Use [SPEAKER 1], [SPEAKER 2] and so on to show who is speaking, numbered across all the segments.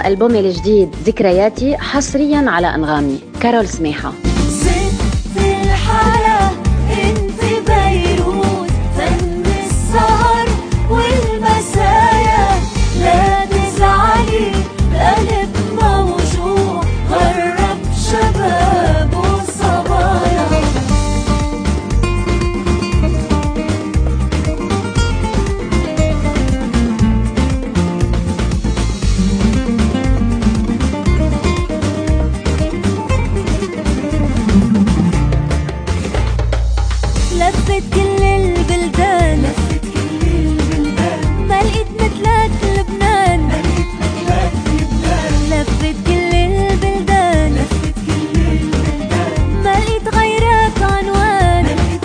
[SPEAKER 1] ألبومي الجديد ذكرياتي حصريا على أنغامي. كارول سميحة.
[SPEAKER 2] ست الحلا انت بيروت، فن السهر والمسايا، لا تزعلي القلب موجوع، غرب شباب وصبايا. لفت كل البلدان، ما لقيت مثلك لبنان. لفت كل البلدان، ما لقيت غيرك عنوان.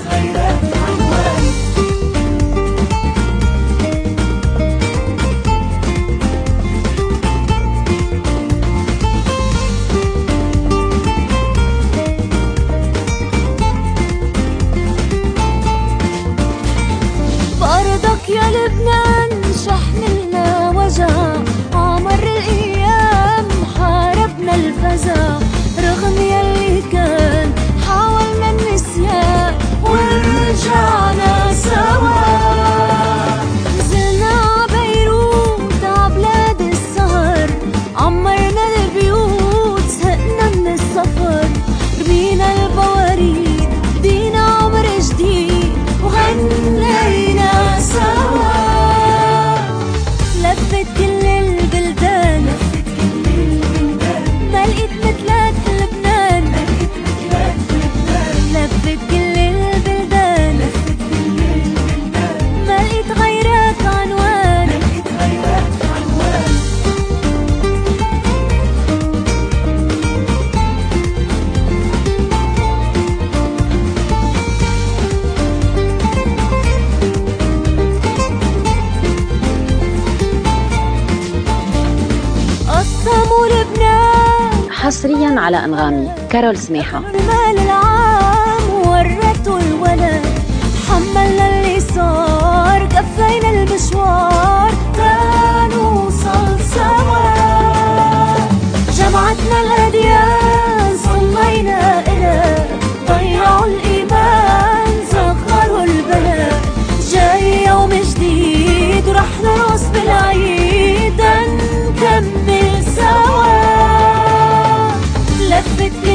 [SPEAKER 2] بأرضك يا لبنان شحنلنا وجع، عمر الأيام حاربنا الفزع، رغم يلي كان حاولنا النسيان ورجعنا سوا. نزلنا عبيروت عبلاد السهر، عمرنا البيوت زهقنا من السفر، رمينا البواريد بدينا عمر جديد وغنينا سوا. لفت كل البلدان، ما لقيت مثلك لبنان. لفت كل البلدان، ما لقيت غيرك عنوان. قسموا لبنان
[SPEAKER 1] حصريا على أنغامي. كارول سميحة.
[SPEAKER 2] المال العام ورته الولد، تحملنا اللي صار، كفينا المشوار تنوصل سوا. جمعتنا الأديان صلينا إلى، ضيعوا الإيمان صغروا البلد. جاي يوم جديد ورح نرقص بالعيد، نكمل سوا. لفت